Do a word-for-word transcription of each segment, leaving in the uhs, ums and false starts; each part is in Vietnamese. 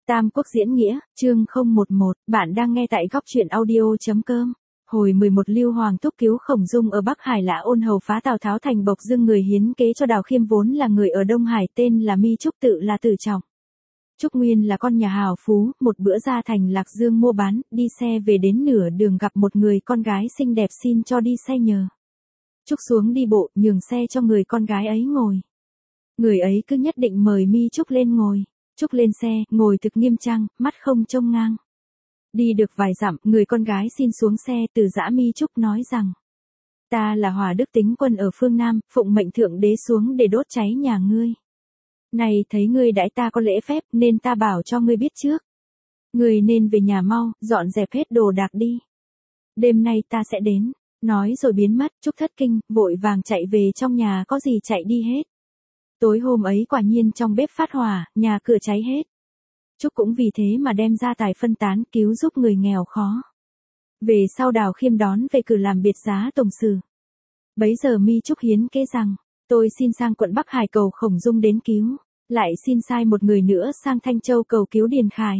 Tam Quốc diễn nghĩa, chương không một một, bạn đang nghe tại góc truyện audio.com. Hồi mười một Lưu Hoàng thúc cứu Khổng Dung ở Bắc Hải Lã Ôn hầu phá Tào Tháo thành bộc dưng người hiến kế cho Đào Khiêm vốn là người ở Đông Hải tên là Mi Trúc tự là Tử Trọng. Trúc Nguyên là con nhà hào phú, một bữa ra thành Lạc Dương mua bán, đi xe về đến nửa đường gặp một người con gái xinh đẹp xin cho đi xe nhờ. Trúc xuống đi bộ, nhường xe cho người con gái ấy ngồi. Người ấy cứ nhất định mời Mi Trúc lên ngồi. Trúc lên xe, ngồi thực nghiêm trang, mắt không trông ngang. Đi được vài dặm, người con gái xin xuống xe, từ giã Mi Trúc nói rằng: Ta là Hòa Đức Tính quân ở phương Nam, phụng mệnh thượng đế xuống để đốt cháy nhà ngươi. Này thấy ngươi đãi ta có lễ phép, nên ta bảo cho ngươi biết trước. Ngươi nên về nhà mau, dọn dẹp hết đồ đạc đi. Đêm nay ta sẽ đến. Nói rồi biến mất. Trúc thất kinh, vội vàng chạy về trong nhà, có gì chạy đi hết. Tối hôm ấy quả nhiên trong bếp phát hỏa, nhà cửa cháy hết. Trúc cũng vì thế mà đem gia tài phân tán, cứu giúp người nghèo khó. Về sau Đào Khiêm đón về cử làm biệt giá tổng sử. Bấy giờ Mi Trúc hiến kế rằng: Tôi xin sang quận Bắc Hải cầu Khổng Dung đến cứu, lại xin sai một người nữa sang Thanh Châu cầu cứu Điền Khải.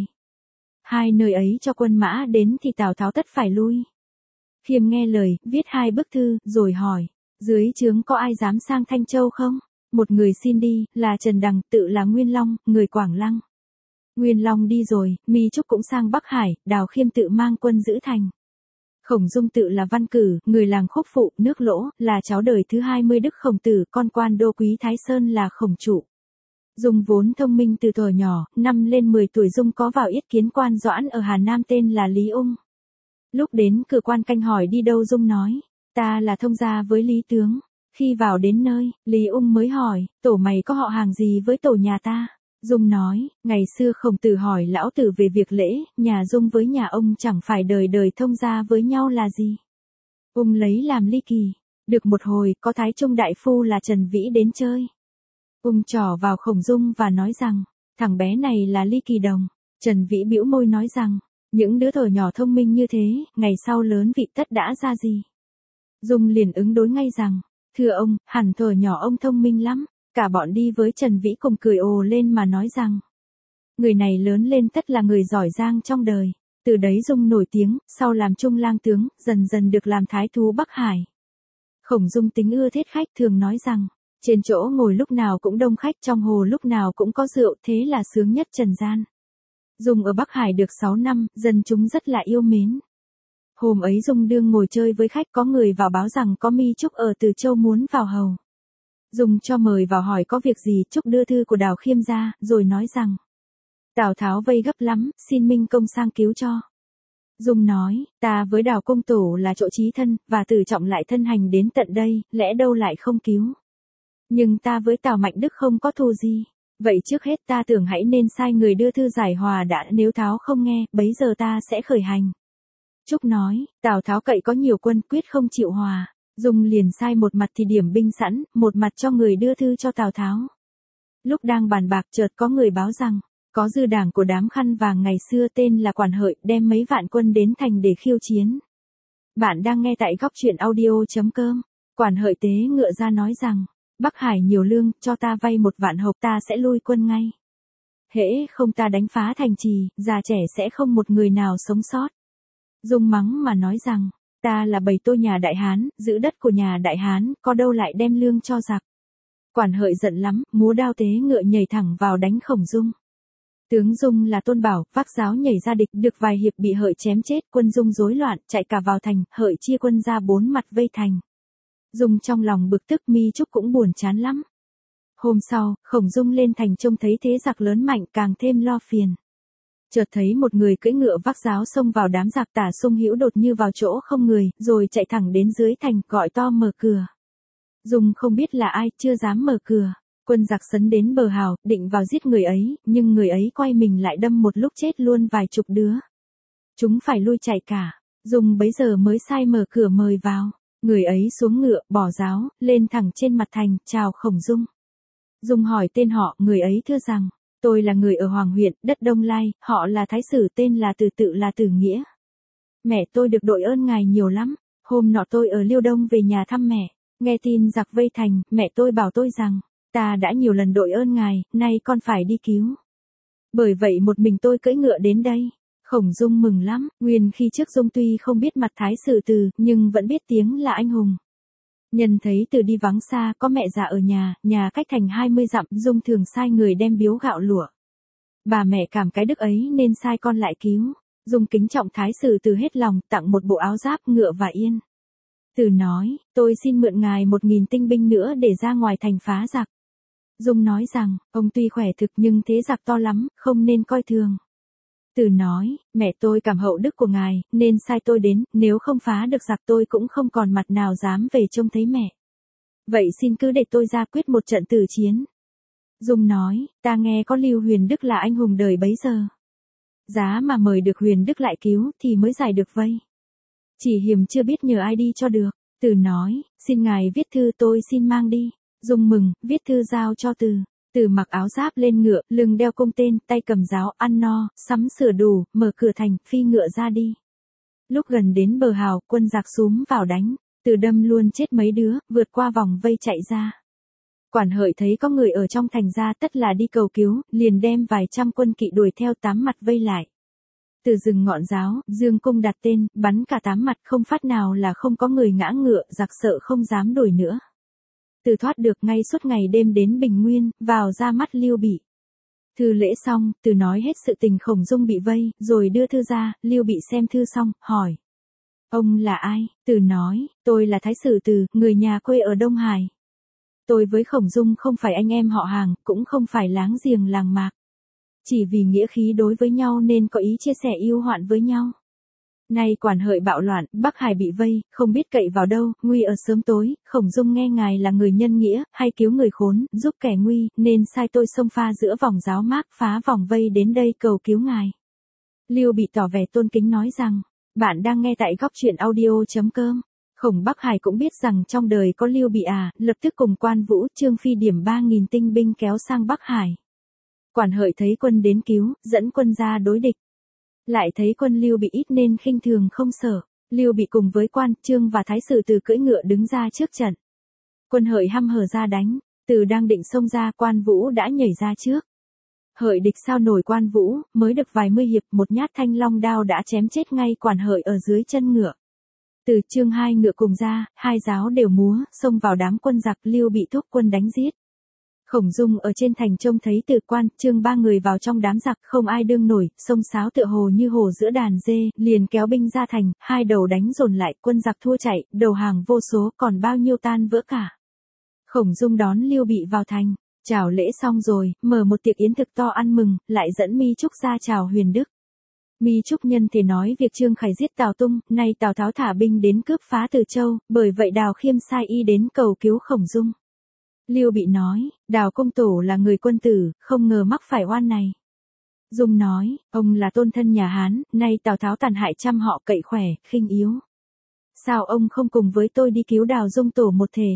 Hai nơi ấy cho quân mã đến thì Tào Tháo tất phải lui. Khiêm nghe lời, viết hai bức thư, rồi hỏi: Dưới trướng có ai dám sang Thanh Châu không? Một người xin đi, là Trần Đằng, tự là Nguyên Long, người Quảng Lăng. Nguyên Long đi rồi, Mi Trúc cũng sang Bắc Hải, Đào Khiêm tự mang quân giữ thành. Khổng Dung tự là Văn Cử, người làng Khúc Phụ, nước Lỗ, là cháu đời thứ hai mươi Đức Khổng Tử, con quan đô quý Thái Sơn là Khổng Trụ. Dung vốn thông minh từ thuở nhỏ, năm lên mười tuổi Dung có vào yết kiến quan Doãn ở Hà Nam tên là Lý Ung. Lúc đến cử quan canh hỏi đi đâu Dung nói: Ta là thông gia với Lý Tướng. Khi vào đến nơi, Lý Ung mới hỏi: Tổ mày có họ hàng gì với tổ nhà ta? Dung nói: Ngày xưa Khổng Tử hỏi lão tử về việc lễ, nhà Dung với nhà ông chẳng phải đời đời thông gia với nhau là gì? Ung lấy làm ly kỳ. Được một hồi, có Thái Trung đại phu là Trần Vĩ đến chơi. Ung trỏ vào Khổng Dung và nói rằng: Thằng bé này là ly kỳ đồng. Trần Vĩ bĩu môi nói rằng: Những đứa thở nhỏ thông minh như thế, ngày sau lớn vị tất đã ra gì? Dung liền ứng đối ngay rằng: Thưa ông, hẳn thuở nhỏ ông thông minh lắm. Cả bọn đi với Trần Vĩ cùng cười ồ lên mà nói rằng: Người này lớn lên tất là người giỏi giang trong đời. Từ đấy Dung nổi tiếng, sau làm trung lang tướng, dần dần được làm thái thú Bắc Hải. Khổng Dung tính ưa thích khách, thường nói rằng: Trên chỗ ngồi lúc nào cũng đông khách, trong hồ lúc nào cũng có rượu, thế là sướng nhất trần gian. Dung ở Bắc Hải được sáu năm, dân chúng rất là yêu mến. Hôm ấy Dung đương ngồi chơi với khách, có người vào báo rằng có Mi Trúc ở Từ Châu muốn vào hầu. Dung cho mời vào hỏi có việc gì. Trúc đưa thư của Đào Khiêm ra, rồi nói rằng: Tào Tháo vây gấp lắm, xin Minh Công sang cứu cho. Dung nói: Ta với Đào Công Tổ là chỗ chí thân, và Tử Trọng lại thân hành đến tận đây, lẽ đâu lại không cứu. Nhưng ta với Tào Mạnh Đức không có thù gì. Vậy trước hết ta tưởng hãy nên sai người đưa thư giải hòa đã, nếu Tháo không nghe, bấy giờ ta sẽ khởi hành. Trúc nói: Tào Tháo cậy có nhiều quân, quyết không chịu hòa. Dung liền sai một mặt thì điểm binh sẵn, một mặt cho người đưa thư cho Tào Tháo. Lúc đang bàn bạc chợt có người báo rằng, có dư đảng của đám khăn vàng ngày xưa tên là Quản Hợi đem mấy vạn quân đến thành để khiêu chiến. Bạn đang nghe tại góc truyện audio.com. Quản Hợi tế ngựa ra nói rằng: Bắc Hải nhiều lương, cho ta vay một vạn hộp, ta sẽ lui quân ngay. Hễ không ta đánh phá thành trì, già trẻ sẽ không một người nào sống sót. Dung mắng mà nói rằng: Ta là bầy tôi nhà Đại Hán, giữ đất của nhà Đại Hán, có đâu lại đem lương cho giặc. Quản Hợi giận lắm, múa đao tế ngựa nhảy thẳng vào đánh Khổng Dung. Tướng Dung là Tôn Bảo, vác giáo nhảy ra địch, được vài hiệp bị Hợi chém chết, quân Dung rối loạn, chạy cả vào thành, Hợi chia quân ra bốn mặt vây thành. Dung trong lòng bực tức, Mi Trúc cũng buồn chán lắm. Hôm sau, Khổng Dung lên thành trông thấy thế giặc lớn mạnh, càng thêm lo phiền. Chợt thấy một người cưỡi ngựa vác giáo xông vào đám giặc, Tả Sung Hữu đột như vào chỗ không người, rồi chạy thẳng đến dưới thành, gọi to mở cửa. Dung không biết là ai, chưa dám mở cửa. Quân giặc sấn đến bờ hào, định vào giết người ấy, nhưng người ấy quay mình lại đâm một lúc chết luôn vài chục đứa. Chúng phải lui chạy cả. Dung bấy giờ mới sai mở cửa mời vào. Người ấy xuống ngựa, bỏ giáo, lên thẳng trên mặt thành, chào Khổng Dung. Dung hỏi tên họ, người ấy thưa rằng: Tôi là người ở Hoàng huyện, đất Đông Lai, họ là Thái Sử tên là Từ tự là Tử Nghĩa. Mẹ tôi được đội ơn ngài nhiều lắm, hôm nọ tôi ở Liêu Đông về nhà thăm mẹ, nghe tin giặc vây thành, mẹ tôi bảo tôi rằng: Ta đã nhiều lần đội ơn ngài, nay con phải đi cứu. Bởi vậy một mình tôi cưỡi ngựa đến đây. Khổng Dung mừng lắm, nguyên khi trước Dung tuy không biết mặt Thái Sử Từ, nhưng vẫn biết tiếng là anh hùng. Nhân thấy Từ đi vắng xa, có mẹ già ở nhà, nhà cách thành hai mươi dặm, Dung thường sai người đem biếu gạo lụa. Bà mẹ cảm cái đức ấy nên sai con lại cứu. Dung kính trọng Thái Sử Từ hết lòng, tặng một bộ áo giáp, ngựa và yên. Từ nói, tôi xin mượn ngài một nghìn tinh binh nữa để ra ngoài thành phá giặc. Dung nói rằng, ông tuy khỏe thực nhưng thế giặc to lắm, không nên coi thường. Từ nói, mẹ tôi cảm hậu đức của ngài, nên sai tôi đến, nếu không phá được giặc tôi cũng không còn mặt nào dám về trông thấy mẹ. Vậy xin cứ để tôi ra quyết một trận tử chiến. Dung nói, ta nghe có Lưu Huyền Đức là anh hùng đời bấy giờ. Giá mà mời được Huyền Đức lại cứu thì mới giải được vây. Chỉ hiềm chưa biết nhờ ai đi cho được. Từ nói, xin ngài viết thư tôi xin mang đi. Dung mừng, viết thư giao cho Từ. Từ mặc áo giáp lên ngựa, lưng đeo cung tên, tay cầm giáo, ăn no, sắm sửa đủ, mở cửa thành, phi ngựa ra đi. Lúc gần đến bờ hào, quân giặc xúm vào đánh. Từ đâm luôn chết mấy đứa, vượt qua vòng vây chạy ra. Quản hợi thấy có người ở trong thành ra tất là đi cầu cứu, liền đem vài trăm quân kỵ đuổi theo tám mặt vây lại. Từ rừng ngọn giáo, dương cung đặt tên, bắn cả tám mặt không phát nào là không có người ngã ngựa, giặc sợ không dám đuổi nữa. Từ thoát được ngay suốt ngày đêm đến Bình Nguyên, vào ra mắt Lưu Bị. Thư lễ xong, Từ nói hết sự tình Khổng Dung bị vây, rồi đưa thư ra, Lưu Bị xem thư xong, hỏi. Ông là ai? Từ nói, tôi là Thái Sử Từ, người nhà quê ở Đông Hải. Tôi với Khổng Dung không phải anh em họ hàng, cũng không phải láng giềng làng mạc. Chỉ vì nghĩa khí đối với nhau nên có ý chia sẻ yêu hoạn với nhau. Nay quản hợi bạo loạn, Bắc Hải bị vây, không biết cậy vào đâu, nguy ở sớm tối, Khổng Dung nghe ngài là người nhân nghĩa, hay cứu người khốn, giúp kẻ nguy, nên sai tôi xông pha giữa vòng giáo mác, phá vòng vây đến đây cầu cứu ngài. Lưu Bị tỏ vẻ tôn kính nói rằng, bạn đang nghe tại góc truyện audio chấm com. Khổng Bắc Hải cũng biết rằng trong đời có Lưu Bị à, lập tức cùng Quan Vũ, Trương Phi điểm ba nghìn tinh binh kéo sang Bắc Hải. Quản hợi thấy quân đến cứu, dẫn quân ra đối địch. Lại thấy quân Lưu Bị ít nên khinh thường không sợ. Lưu Bị cùng với Quan, Trương và Thái Sử Từ cưỡi ngựa đứng ra trước trận. Quân hợi hăm hở ra đánh, Từ đang định xông ra, Quan Vũ đã nhảy ra trước. Hợi địch sao nổi Quan Vũ, mới được vài mươi hiệp, một nhát thanh long đao đã chém chết ngay quản hợi ở dưới chân ngựa. Từ, Trương hai ngựa cùng ra, hai giáo đều múa, xông vào đám quân giặc, Lưu Bị thúc quân đánh giết. Khổng Dung ở trên thành trông thấy Từ, Quan, Trương ba người vào trong đám giặc, không ai đương nổi, xông xáo tựa hồ như hồ giữa đàn dê, liền kéo binh ra thành, hai đầu đánh dồn lại, quân giặc thua chạy, đầu hàng vô số, còn bao nhiêu tan vỡ cả. Khổng Dung đón Lưu Bị vào thành, chào lễ xong rồi, mở một tiệc yến thực to ăn mừng, lại dẫn Mi Trúc ra chào Huyền Đức. Mi Trúc nhân thể nói việc Trương Khải giết Tào Tung, nay Tào Tháo thả binh đến cướp phá Từ Châu, bởi vậy Đào Khiêm sai y đến cầu cứu Khổng Dung. Lưu Bị nói, Đào công tổ là người quân tử, không ngờ mắc phải oan này. Dung nói, ông là tôn thân nhà Hán, nay Tào Tháo tàn hại trăm họ, cậy khỏe, khinh yếu. Sao ông không cùng với tôi đi cứu Đào Dung tổ một thể?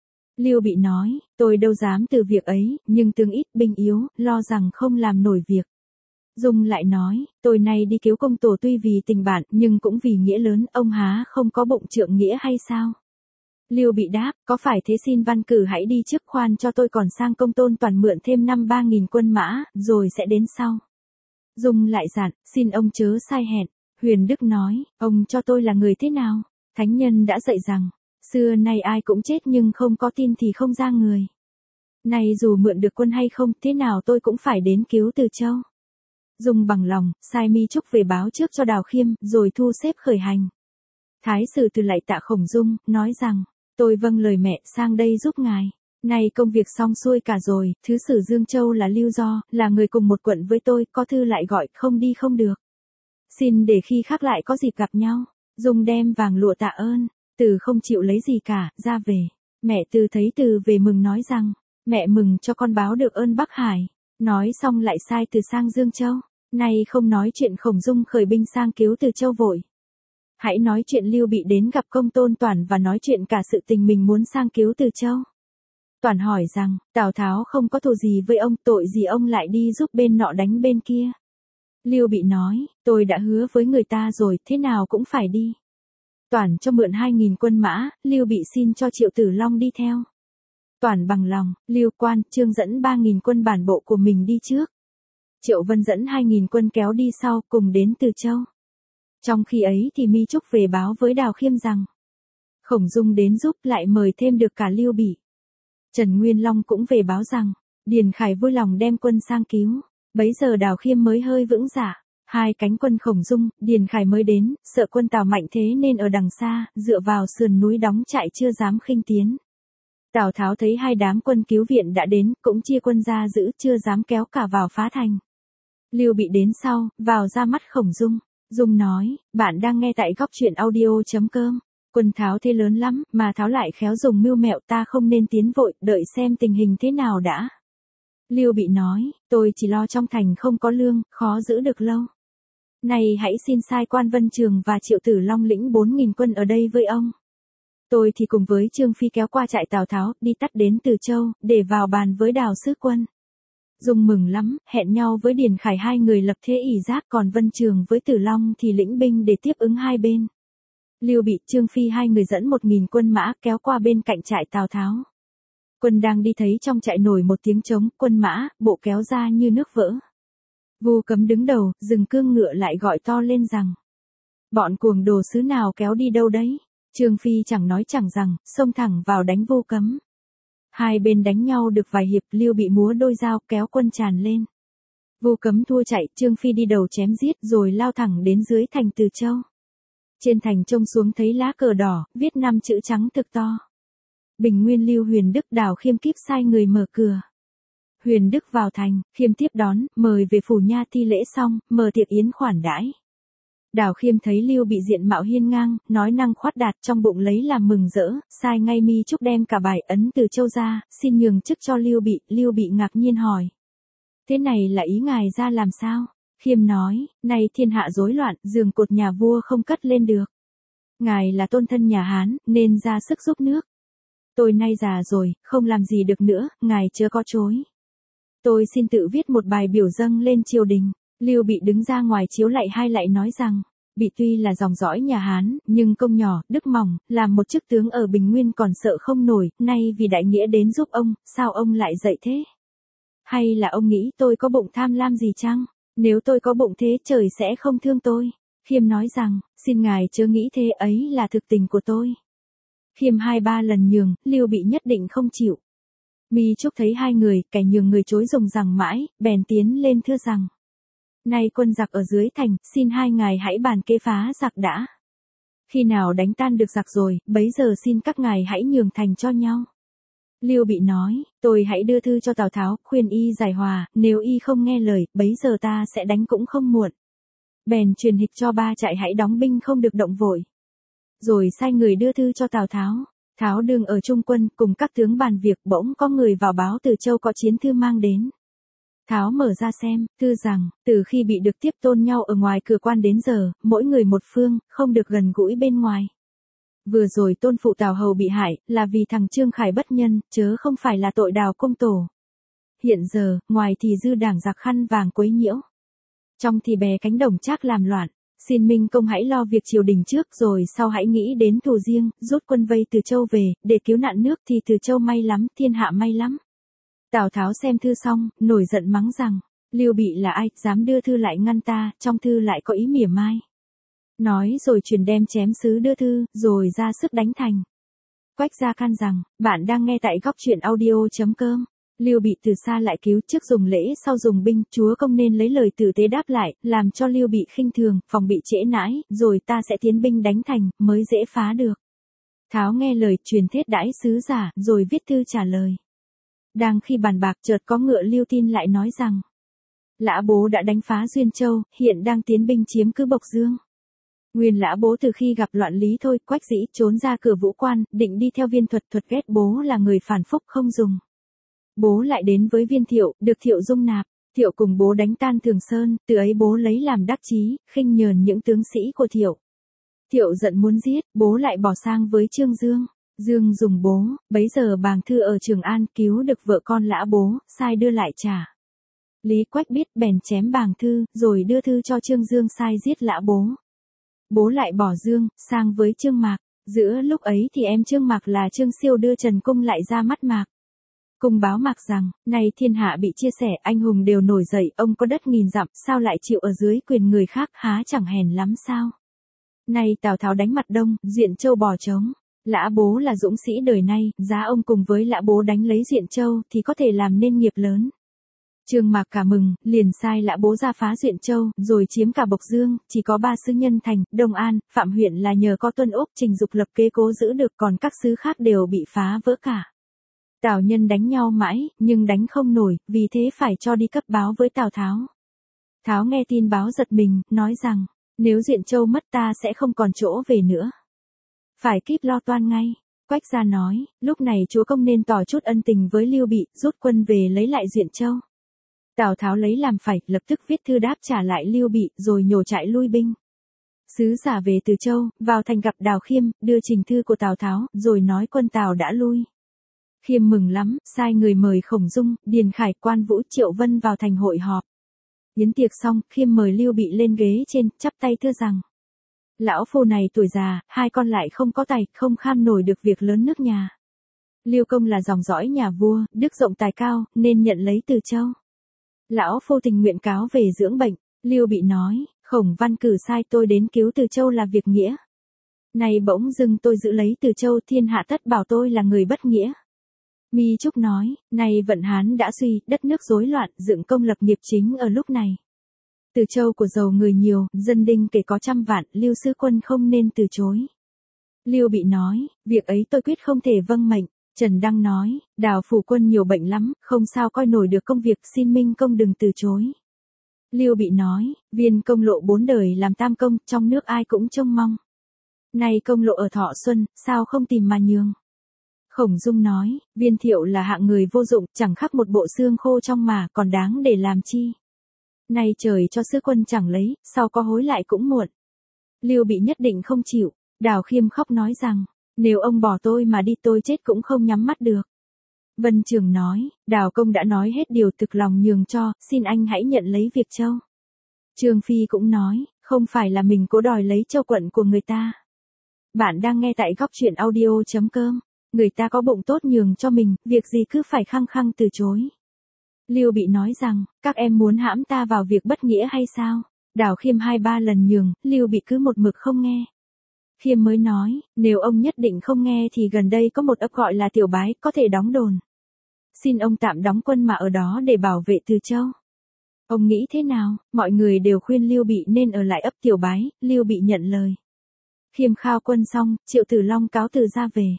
Lưu Bị nói, tôi đâu dám từ việc ấy, nhưng tướng ít binh yếu, lo rằng không làm nổi việc. Dung lại nói, tôi nay đi cứu công tổ tuy vì tình bạn, nhưng cũng vì nghĩa lớn, ông há không có bụng trượng nghĩa hay sao? Lưu Bị đáp, có phải thế xin văn cử hãy đi trước, khoan cho tôi còn sang công tôn toàn mượn thêm năm ba nghìn quân mã, rồi sẽ đến sau. Dung lại dặn, xin ông chớ sai hẹn. Huyền Đức nói, ông cho tôi là người thế nào? Thánh nhân đã dạy rằng, xưa nay ai cũng chết nhưng không có tin thì không ra người. Nay dù mượn được quân hay không, thế nào tôi cũng phải đến cứu Từ Châu. Dung bằng lòng, sai Mi Trúc về báo trước cho Đào Khiêm, rồi thu xếp khởi hành. Thái Sử Từ lại tạ Khổng Dung, nói rằng, tôi vâng lời mẹ, sang đây giúp ngài. Nay công việc xong xuôi cả rồi, thứ sử Dương Châu là Lưu Do, là người cùng một quận với tôi, có thư lại gọi, không đi không được. Xin để khi khác lại có dịp gặp nhau. Dung đem vàng lụa tạ ơn, Từ không chịu lấy gì cả, ra về. Mẹ Từ thấy Từ về mừng nói rằng, mẹ mừng cho con báo được ơn Bắc Hải. Nói xong lại sai Từ sang Dương Châu. Nay không nói chuyện Khổng Dung khởi binh sang cứu Từ Châu vội. Hãy nói chuyện Lưu Bị đến gặp công tôn Toản và nói chuyện cả sự tình mình muốn sang cứu Từ Châu. Toản hỏi rằng, Tào Tháo không có thù gì với ông, tội gì ông lại đi giúp bên nọ đánh bên kia. Lưu Bị nói, tôi đã hứa với người ta rồi, thế nào cũng phải đi. Toản cho mượn hai nghìn quân mã, Lưu Bị xin cho Triệu Tử Long đi theo. Toản bằng lòng, Lưu, Quan, Trương dẫn ba nghìn quân bản bộ của mình đi trước. Triệu Vân dẫn hai nghìn quân kéo đi sau cùng đến Từ Châu. Trong khi ấy thì Mi Trúc về báo với Đào Khiêm rằng Khổng Dung đến giúp, lại mời thêm được cả Lưu Bị. Trần Nguyên Long cũng về báo rằng Điền Khải vui lòng đem quân sang cứu. Bấy giờ Đào Khiêm mới hơi vững dạ. Hai cánh quân Khổng Dung, Điền Khải mới đến, sợ quân Tào mạnh thế nên ở đằng xa, dựa vào sườn núi đóng trại chưa dám khinh tiến. Tào Tháo thấy hai đám quân cứu viện đã đến, cũng chia quân ra giữ, chưa dám kéo cả vào phá thành. Lưu Bị đến sau, vào ra mắt Khổng Dung. Dung nói, bạn đang nghe tại góc truyện audio.com. Quân Tháo thế lớn lắm, mà Tháo lại khéo dùng mưu mẹo, ta không nên tiến vội, đợi xem tình hình thế nào đã. Lưu Bị nói, tôi chỉ lo trong thành không có lương, khó giữ được lâu. Này hãy xin sai quan Vân Trường và Triệu Tử Long lĩnh bốn nghìn quân ở đây với ông. Tôi thì cùng với Trương Phi kéo qua trại Tào Tháo, đi tắt đến Từ Châu, để vào bàn với Đào sứ quân. Dung mừng lắm, hẹn nhau với Điền Khải hai người lập thế ỷ giác, còn Vân Trường với Tử Long thì lĩnh binh để tiếp ứng hai bên. Lưu Bị, Trương Phi hai người dẫn một nghìn quân mã kéo qua bên cạnh trại Tào Tháo. Quân đang đi thấy trong trại nổi một tiếng trống, quân mã, bộ kéo ra như nước vỡ. Vu Cấm đứng đầu, dừng cương ngựa lại gọi to lên rằng: bọn cuồng đồ sứ nào kéo đi đâu đấy? Trương Phi chẳng nói chẳng rằng, xông thẳng vào đánh Vu Cấm. Hai bên đánh nhau được vài hiệp, Lưu Bị múa đôi dao kéo quân tràn lên. Vu Cấm thua chạy, Trương Phi đi đầu chém giết rồi lao thẳng đến dưới thành Từ Châu. Trên thành trông xuống thấy lá cờ đỏ, viết năm chữ trắng thực to. Bình Nguyên Lưu Huyền Đức. Đào Khiêm kíp sai người mở cửa. Huyền Đức vào thành, Khiêm tiếp đón, mời về phủ nha thi lễ xong, mở tiệc yến khoản đãi. Đào Khiêm thấy Lưu Bị diện mạo hiên ngang, nói năng khoát đạt, trong bụng lấy làm mừng rỡ, sai ngay Mi Trúc đem cả bài ấn Từ Châu ra, xin nhường chức cho Lưu Bị. Lưu Bị ngạc nhiên hỏi: thế này là ý ngài ra làm sao? Khiêm nói, nay thiên hạ rối loạn, giường cột nhà vua không cất lên được. Ngài là tôn thân nhà Hán, nên ra sức giúp nước. Tôi nay già rồi, không làm gì được nữa, ngài chớ có chối. Tôi xin tự viết một bài biểu dâng lên triều đình. Lưu Bị đứng ra ngoài chiếu lạy hai lạy nói rằng, Bị tuy là dòng dõi nhà Hán, nhưng công nhỏ, đức mỏng, làm một chức tướng ở Bình Nguyên còn sợ không nổi, nay vì đại nghĩa đến giúp ông, sao ông lại dậy thế? Hay là ông nghĩ tôi có bụng tham lam gì chăng? Nếu tôi có bụng thế trời sẽ không thương tôi. Khiêm nói rằng, xin ngài chớ nghĩ thế, ấy là thực tình của tôi. Khiêm hai ba lần nhường, Lưu Bị nhất định không chịu. Mi Trúc thấy hai người, kẻ nhường người chối dùng rằng mãi, bèn tiến lên thưa rằng: nay quân giặc ở dưới thành, xin hai ngài hãy bàn kế phá giặc đã. Khi nào đánh tan được giặc rồi, bấy giờ xin các ngài hãy nhường thành cho nhau. Lưu Bị nói, tôi hãy đưa thư cho Tào Tháo, khuyên y giải hòa, nếu y không nghe lời, bấy giờ ta sẽ đánh cũng không muộn. Bèn truyền hịch cho ba trại hãy đóng binh không được động vội. Rồi sai người đưa thư cho Tào Tháo. Tháo đương ở trung quân, cùng các tướng bàn việc, bỗng có người vào báo Từ Châu có chiến thư mang đến. Tháo mở ra xem, thư rằng, từ khi bị được tiếp tôn nhau ở ngoài cửa quan đến giờ, mỗi người một phương, không được gần gũi bên ngoài. Vừa rồi tôn phụ Tào hầu bị hại, là vì thằng Trương Khải bất nhân, chớ không phải là tội Đào công tổ. Hiện giờ, ngoài thì dư đảng giặc khăn vàng quấy nhiễu, trong thì bè cánh đồng Trác làm loạn. Xin Minh công hãy lo việc triều đình trước, rồi sau hãy nghĩ đến thù riêng, rút quân vây Từ Châu về, để cứu nạn nước thì Từ Châu may lắm, thiên hạ may lắm. Tào Tháo xem thư xong, nổi giận mắng rằng, Lưu Bị là ai, dám đưa thư lại ngăn ta, trong thư lại có ý mỉa mai. Nói rồi truyền đem chém sứ đưa thư, rồi ra sức đánh thành. Quách Gia can rằng, bạn đang nghe tại góc truyện audio.com. Lưu Bị từ xa lại cứu, trước dùng lễ sau dùng binh, chúa công nên lấy lời tử tế đáp lại, làm cho Lưu Bị khinh thường, phòng bị trễ nãi, rồi ta sẽ tiến binh đánh thành, mới dễ phá được. Tháo nghe lời, truyền thết đãi sứ giả, rồi viết thư trả lời. Đang khi bàn bạc, chợt có ngựa Lưu tin lại nói rằng, Lã Bố đã đánh phá Duyên Châu, hiện đang tiến binh chiếm cứ Bộc Dương. Nguyên Lã Bố từ khi gặp loạn lý thôi, Quách Dĩ trốn ra cửa Vũ Quan, định đi theo Viên Thuật, Thuật ghét bố là người phản phúc không dùng. Bố lại đến với Viên Thiệu, được Thiệu dung nạp. Thiệu cùng bố đánh tan Thường Sơn, từ ấy bố lấy làm đắc chí, khinh nhờn những tướng sĩ của Thiệu. Thiệu giận muốn giết, bố lại bỏ sang với Trương Dương. Dương dùng bố, bấy giờ Bàng Thư ở Trường An cứu được vợ con Lã Bố, sai đưa lại trả. Lý Quách biết, bèn chém Bàng Thư, rồi đưa thư cho Trương Dương sai giết Lã Bố. Bố lại bỏ Dương, sang với Trương Mạc. Giữa lúc ấy thì em Trương Mạc là Trương Siêu đưa Trần Cung lại ra mắt Mạc. Cung báo Mạc rằng, nay thiên hạ bị chia sẻ, anh hùng đều nổi dậy, ông có đất nghìn dặm, sao lại chịu ở dưới quyền người khác, há chẳng hèn lắm sao? Nay Tào Tháo đánh mặt Đông, Duyện Châu bò trống. Lã Bố là dũng sĩ đời nay, giá ông cùng với Lã Bố đánh lấy Duyện Châu thì có thể làm nên nghiệp lớn. Trương Mạc cả mừng, liền sai Lã Bố ra phá Duyện Châu, rồi chiếm cả Bộc Dương, chỉ có ba xứ Nhân Thành, Đông An, Phạm huyện là nhờ có Tuân Úc, Trình Dục lập kế cố giữ được, còn các xứ khác đều bị phá vỡ cả. Tào Nhân đánh nhau mãi, nhưng đánh không nổi, vì thế phải cho đi cấp báo với Tào Tháo. Tháo nghe tin báo giật mình, nói rằng, nếu Duyện Châu mất ta sẽ không còn chỗ về nữa. Phải kíp lo toan ngay. Quách gia nói, lúc này chúa công nên tỏ chút ân tình với Lưu Bị, rút quân về lấy lại Duyện Châu. Tào Tháo lấy làm phải, lập tức viết thư đáp trả lại Lưu Bị, rồi nhổ trại lui binh. Sứ giả về từ Châu, vào thành gặp Đào Khiêm, đưa trình thư của Tào Tháo, rồi nói quân Tào đã lui. Khiêm mừng lắm, sai người mời Khổng Dung, Điền Khải, Quan Vũ, Triệu Vân vào thành hội họp. Yến tiệc xong, Khiêm mời Lưu Bị lên ghế trên, chắp tay thưa rằng: Lão phu này tuổi già, hai con lại không có tài, không kham nổi được việc lớn nước nhà. Lưu công là dòng dõi nhà vua, đức rộng tài cao, nên nhận lấy Từ Châu. Lão phu tình nguyện cáo về dưỡng bệnh. Lưu Bị nói, Khổng Văn cử sai tôi đến cứu Từ Châu là việc nghĩa. Này bỗng dưng tôi giữ lấy Từ Châu, thiên hạ tất bảo tôi là người bất nghĩa. Mi Trúc nói, này vận Hán đã suy, đất nước rối loạn, dựng công lập nghiệp chính ở lúc này. Từ Châu của giàu người nhiều, dân đinh kể có trăm vạn, Lưu sứ quân không nên từ chối. Lưu Bị nói, việc ấy tôi quyết không thể vâng mệnh. Trần Đăng nói, Đào phủ quân nhiều bệnh lắm, không sao coi nổi được công việc, xin Minh công đừng từ chối. Lưu Bị nói, Viên công lộ bốn đời làm tam công, trong nước ai cũng trông mong. Nay công lộ ở Thọ Xuân, sao không tìm mà nhường. Khổng Dung nói, Viên thiệu là hạng người vô dụng, chẳng khác một bộ xương khô trong mà, còn đáng để làm chi. Nay trời cho sứ quân chẳng lấy, sau có hối lại cũng muộn. Lưu Bị nhất định không chịu. Đào Khiêm khóc nói rằng, nếu ông bỏ tôi mà đi tôi chết cũng không nhắm mắt được. Vân Trường nói, Đào công đã nói hết điều, thực lòng nhường cho, xin anh hãy nhận lấy việc Châu. Trương Phi cũng nói, không phải là mình cố đòi lấy Châu quận của người ta. Bạn đang nghe tại góc truyện audio chấm com. Người ta có bụng tốt nhường cho mình, việc gì cứ phải khăng khăng từ chối. Lưu Bị nói rằng, các em muốn hãm ta vào việc bất nghĩa hay sao? Đào Khiêm hai ba lần nhường, Lưu Bị cứ một mực không nghe. Khiêm mới nói, nếu ông nhất định không nghe thì gần đây có một ấp gọi là Tiểu Bái, có thể đóng đồn. Xin ông tạm đóng quân mà ở đó để bảo vệ Từ Châu. Ông nghĩ thế nào? Mọi người đều khuyên Lưu Bị nên ở lại ấp Tiểu Bái, Lưu Bị nhận lời. Khiêm khao quân xong, Triệu Tử Long cáo từ ra về.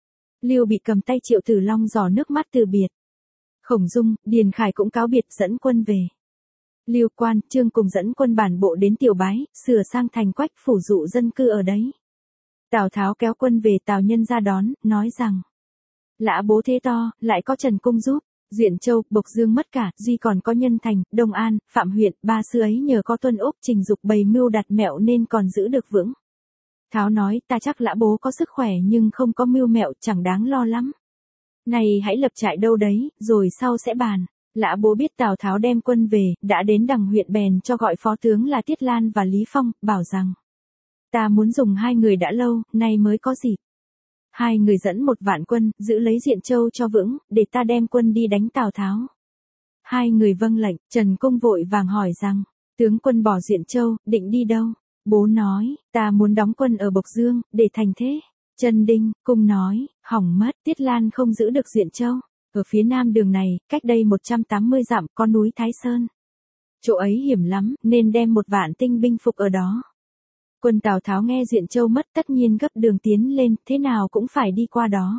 Lưu Bị cầm tay Triệu Tử Long giỏ nước mắt từ biệt. Khổng Dung, Điền Khải cũng cáo biệt dẫn quân về. Lưu Quan, Trương cùng dẫn quân bản bộ đến Tiểu Bái, sửa sang thành Quách phủ dụ dân cư ở đấy. Tào Tháo kéo quân về, Tào Nhân ra đón, nói rằng, Lã Bố thế to, lại có Trần Cung giúp, Duyện Châu, Bộc Dương mất cả, duy còn có Nhân Thành, Đông An, Phạm huyện, ba xứ ấy nhờ có Tuân Úc, Trình Dục bày mưu đặt mẹo nên còn giữ được vững. Tháo nói, ta chắc Lã Bố có sức khỏe nhưng không có mưu mẹo, chẳng đáng lo lắm. Này hãy lập trại đâu đấy, rồi sau sẽ bàn. Lã Bố biết Tào Tháo đem quân về, đã đến Đằng huyện bèn cho gọi phó tướng là Tiết Lan và Lý Phong, bảo rằng, ta muốn dùng hai người đã lâu, nay mới có dịp. Hai người dẫn một vạn quân, giữ lấy Duyện Châu cho vững, để ta đem quân đi đánh Tào Tháo. Hai người vâng lệnh, Trần Cung vội vàng hỏi rằng, tướng quân bỏ Duyện Châu, định đi đâu? Bố nói, ta muốn đóng quân ở Bộc Dương, để thành thế. Trần Đinh, Cung nói, hỏng mất, Tiết Lan không giữ được Duyện Châu. Ở phía nam đường này, cách đây một trăm tám mươi dặm, có núi Thái Sơn. Chỗ ấy hiểm lắm, nên đem một vạn tinh binh phục ở đó. Quân Tào Tháo nghe Duyện Châu mất tất nhiên gấp đường tiến lên, thế nào cũng phải đi qua đó.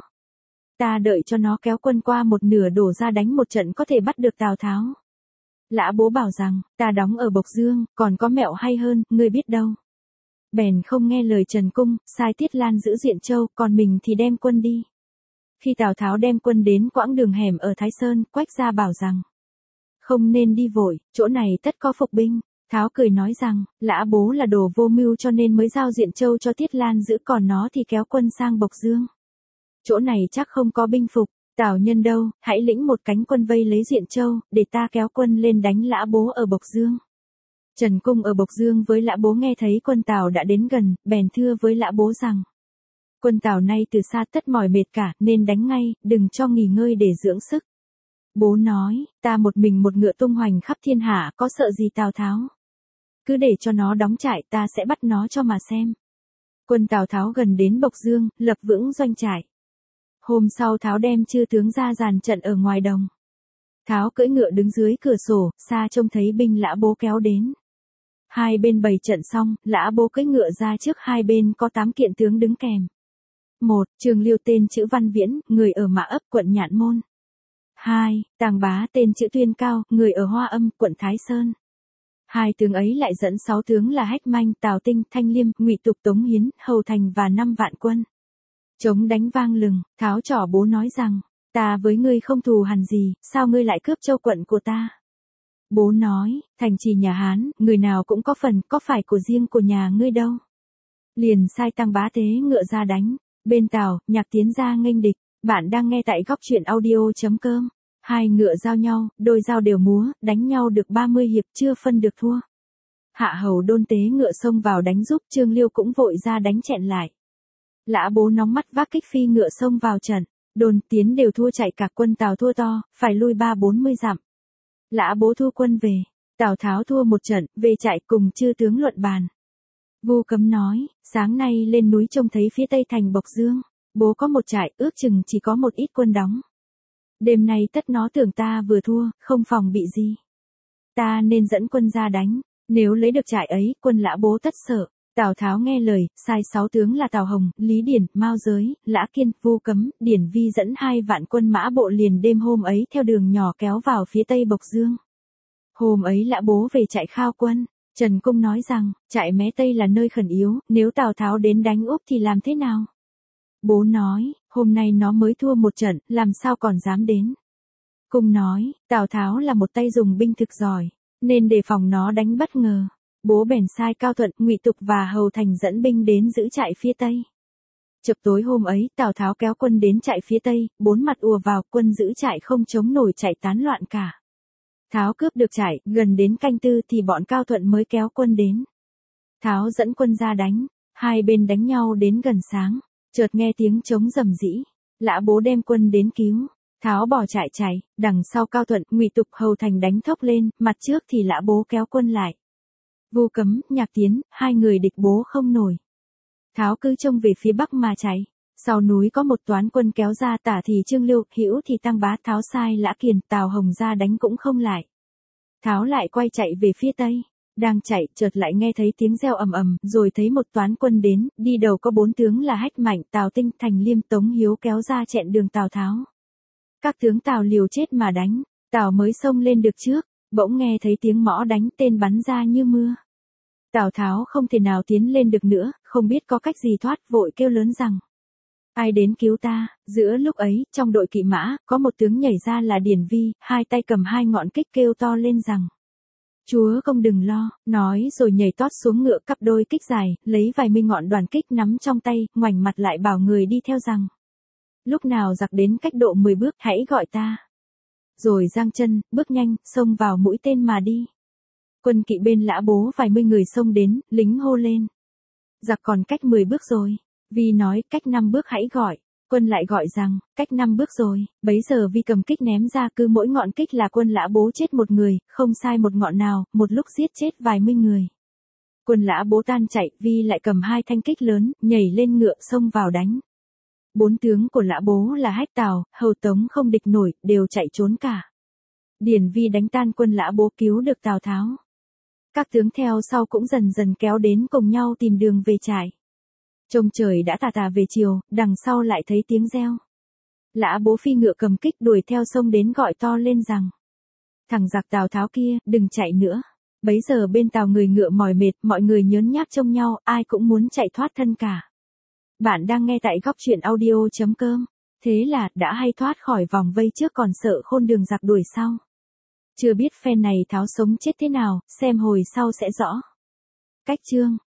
Ta đợi cho nó kéo quân qua một nửa đổ ra đánh một trận có thể bắt được Tào Tháo. Lã Bố bảo rằng, ta đóng ở Bộc Dương, còn có mẹo hay hơn, ngươi biết đâu. Bèn không nghe lời Trần Cung, sai Tiết Lan giữ Duyện Châu, còn mình thì đem quân đi. Khi Tào Tháo đem quân đến quãng đường hẻm ở Thái Sơn, Quách gia bảo rằng, không nên đi vội, chỗ này tất có phục binh. Tháo cười nói rằng, Lã Bố là đồ vô mưu cho nên mới giao Duyện Châu cho Tiết Lan giữ, còn nó thì kéo quân sang Bộc Dương. Chỗ này chắc không có binh phục. Tào Nhân đâu, hãy lĩnh một cánh quân vây lấy Duyện Châu, để ta kéo quân lên đánh Lã Bố ở Bộc Dương. Trần Cung ở Bộc Dương với Lã Bố nghe thấy quân Tào đã đến gần, bèn thưa với Lã Bố rằng, quân Tào nay từ xa tất mỏi mệt cả, nên đánh ngay, đừng cho nghỉ ngơi để dưỡng sức. Bố nói, ta một mình một ngựa tung hoành khắp thiên hạ, có sợ gì Tào Tháo. Cứ để cho nó đóng trại, ta sẽ bắt nó cho mà xem. Quân Tào Tháo gần đến Bộc Dương, lập vững doanh trại. Hôm sau Tháo đem chư tướng ra dàn trận ở ngoài đồng. Tháo cưỡi ngựa đứng dưới cửa sổ, xa trông thấy binh Lã Bố kéo đến. Hai bên bày trận xong, Lã Bố cưỡi ngựa ra trước, hai bên có tám kiện tướng đứng kèm. một. Trường Liêu tên chữ Văn Viễn, người ở Mã Ấp, quận Nhạn Môn. hai. Tàng Bá tên chữ Tuyên Cao, người ở Hoa Âm, quận Thái Sơn. Hai tướng ấy lại dẫn sáu tướng là Hách Manh, Tào Tinh, Thanh Liêm, Ngụy Tục, Tống Hiến, Hầu Thành và năm vạn quân. Trống đánh vang lừng, Tháo trỏ bố nói rằng, ta với ngươi không thù hằn gì, sao ngươi lại cướp châu quận của ta? Bố nói, thành trì nhà Hán, người nào cũng có phần, có phải của riêng của nhà ngươi đâu. Liền sai Tăng Bá tế ngựa ra đánh, bên Tào, Nhạc Tiến ra nghênh địch. Bạn đang nghe tại góc truyện audio.com. Hai ngựa giao nhau, đôi dao đều múa, đánh nhau được ba mươi hiệp chưa phân được thua. Hạ hầu Đôn tế ngựa xông vào đánh giúp, Trương Liêu cũng vội ra đánh chẹn lại. Lã Bố nóng mắt vác kích phi ngựa xông vào trận, Đôn Tiến đều thua chạy, cả quân Tào thua to, phải lui ba bốn mươi dặm. Lã Bố thua quân về, Tào Tháo thua một trận, về chạy cùng chư tướng luận bàn. Vu Cấm nói, sáng nay lên núi trông thấy phía tây thành Bộc Dương, bố có một trại, ước chừng chỉ có một ít quân đóng. Đêm nay tất nó tưởng ta vừa thua, không phòng bị gì. Ta nên dẫn quân ra đánh, nếu lấy được trại ấy, quân Lã Bố tất sợ. Tào Tháo nghe lời, sai sáu tướng là Tào Hồng, Lý Điển, Mao Giới, Lã Kiên, Vu Cấm, Điển Vi dẫn hai vạn quân mã bộ liền đêm hôm ấy theo đường nhỏ kéo vào phía tây Bộc Dương. Hôm ấy Lã Bố về trại khao quân, Trần Cung nói rằng, trại mé tây là nơi khẩn yếu, nếu Tào Tháo đến đánh úp thì làm thế nào? Bố nói, hôm nay nó mới thua một trận, làm sao còn dám đến. Cung nói, Tào Tháo là một tay dùng binh thực giỏi, nên đề phòng nó đánh bất ngờ. Bố bèn sai Cao Thuận, Ngụy Tục và Hầu Thành dẫn binh đến giữ trại phía tây. Chập tối hôm ấy, Tào Tháo kéo quân đến trại phía tây, bốn mặt ùa vào, quân giữ trại không chống nổi chạy tán loạn cả. Tháo cướp được trại, gần đến canh tư thì bọn Cao Thuận mới kéo quân đến. Tháo dẫn quân ra đánh, hai bên đánh nhau đến gần sáng, chợt nghe tiếng trống rầm rĩ, Lã Bố đem quân đến cứu. Tháo bỏ trại chạy, đằng sau Cao Thuận, Ngụy Tục, Hầu Thành đánh thốc lên, mặt trước thì Lã Bố kéo quân lại. Vu Cấm, Nhạc Tiến, hai người địch bố không nổi. Tháo cứ trông về phía bắc mà chạy. Sau núi có một toán quân kéo ra, tả thì Trương Liêu, hữu thì Tăng Bá. Tháo sai Lã Kiền, Tào Hồng ra đánh cũng không lại. Tháo lại quay chạy về phía tây. Đang chạy, chợt lại nghe thấy tiếng reo ầm ầm, rồi thấy một toán quân đến, đi đầu có bốn tướng là Hách Mạnh, Tào Tinh, Thành Liêm, Tống Hiếu kéo ra chẹn đường Tào Tháo. Các tướng Tào liều chết mà đánh, Tào mới xông lên được trước, bỗng nghe thấy tiếng mõ đánh, tên bắn ra như mưa. Tào Tháo không thể nào tiến lên được nữa, không biết có cách gì thoát, vội kêu lớn rằng, ai đến cứu ta. Giữa lúc ấy, trong đội kỵ mã, có một tướng nhảy ra là Điển Vi, hai tay cầm hai ngọn kích kêu to lên rằng, chúa công đừng lo, nói rồi nhảy tót xuống ngựa, cắp đôi kích dài, lấy vài mươi ngọn đoàn kích nắm trong tay, ngoảnh mặt lại bảo người đi theo rằng, lúc nào giặc đến cách độ mười bước, hãy gọi ta. Rồi giang chân, bước nhanh, xông vào mũi tên mà đi. Quân kỵ bên Lã Bố vài mươi người xông đến, lính hô lên, giặc còn cách mười bước rồi. Vi nói, cách năm bước hãy gọi. Quân lại gọi rằng, cách năm bước rồi. Bấy giờ Vi cầm kích ném ra, cứ mỗi ngọn kích là quân Lã Bố chết một người, không sai một ngọn nào, một lúc giết chết vài mươi người. Quân Lã Bố tan chạy, Vi lại cầm hai thanh kích lớn, nhảy lên ngựa xông vào đánh. Bốn tướng của Lã Bố là Hách, Tào, Hầu, Tống không địch nổi, đều chạy trốn cả. Điển Vi đánh tan quân Lã Bố, cứu được Tào Tháo. Các tướng theo sau cũng dần dần kéo đến cùng nhau tìm đường về trại. Trông trời đã tà tà về chiều, đằng sau lại thấy tiếng reo. Lã Bố phi ngựa cầm kích đuổi theo sông đến gọi to lên rằng, thằng giặc Tào Tháo kia, đừng chạy nữa. Bấy giờ bên Tào người ngựa mỏi mệt, mọi người nhớn nhác trông nhau, ai cũng muốn chạy thoát thân cả. Bạn đang nghe tại góc truyện audio.com. Thế là, đã hay thoát khỏi vòng vây trước còn sợ khôn đường giặc đuổi sau. Chưa biết phe này Tháo sống chết thế nào, xem hồi sau sẽ rõ. Cách chương